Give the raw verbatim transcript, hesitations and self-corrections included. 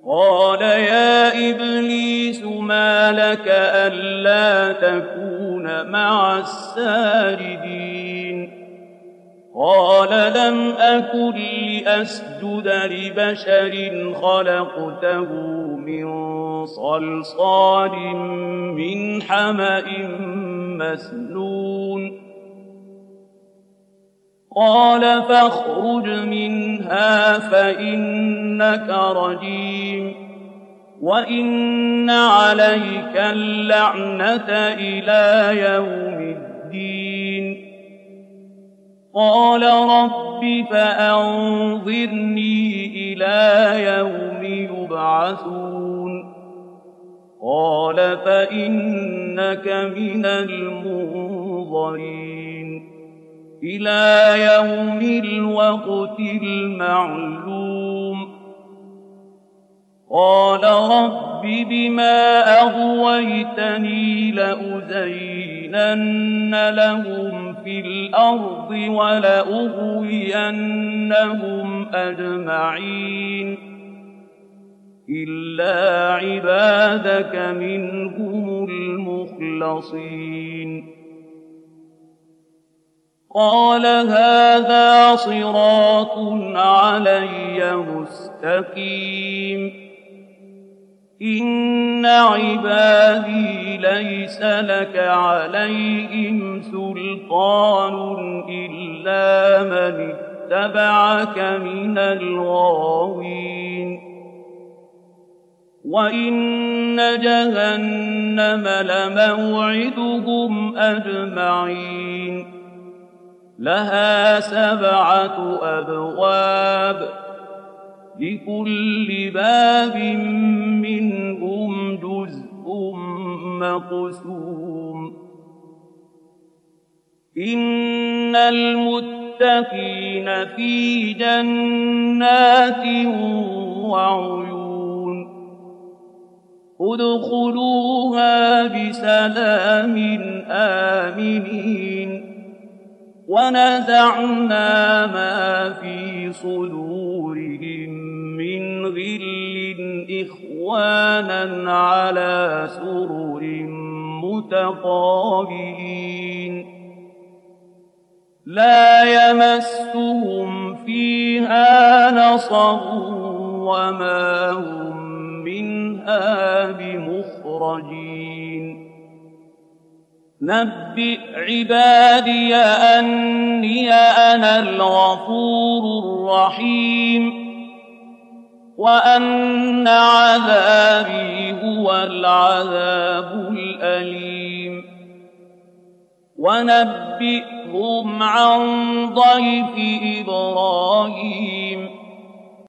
قال يا إبليس ما لك ألا تكون مع الساجدين قال لم أكن لأسجد لبشر خلقته من صلصال من حمأ مسنون قال فاخرج منها فإنك رجيم وإن عليك اللعنة إلى يوم الدين قال رب فأنظرني إلى يوم يبعثون قال فإنك من المنظرين إلى يوم الوقت المعلوم قال رب بما أغويتني لأزينن لهم في الأرض ولأغوينهم أجمعين إلا عبادك منهم المخلصين قال هذا صراط علي مستقيم إن عبادي ليس لك عليهم سلطان إلا من اتبعك من الغاوين وإن جهنم لموعدهم أجمعين لها سبعة أبواب لكل باب منهم جزء مقسوم إن المتقين في جنات وعيون ادخلوها بسلام آمنين ونزعنا ما في صدورهم من غل إخوانا على سرر متقابلين لا يمسهم فيها نصب وما هم منها بمخرجين نبئ عبادي أني أنا الغفور الرحيم وأن عذابي هو العذاب الأليم ونبئهم عن ضيف إبراهيم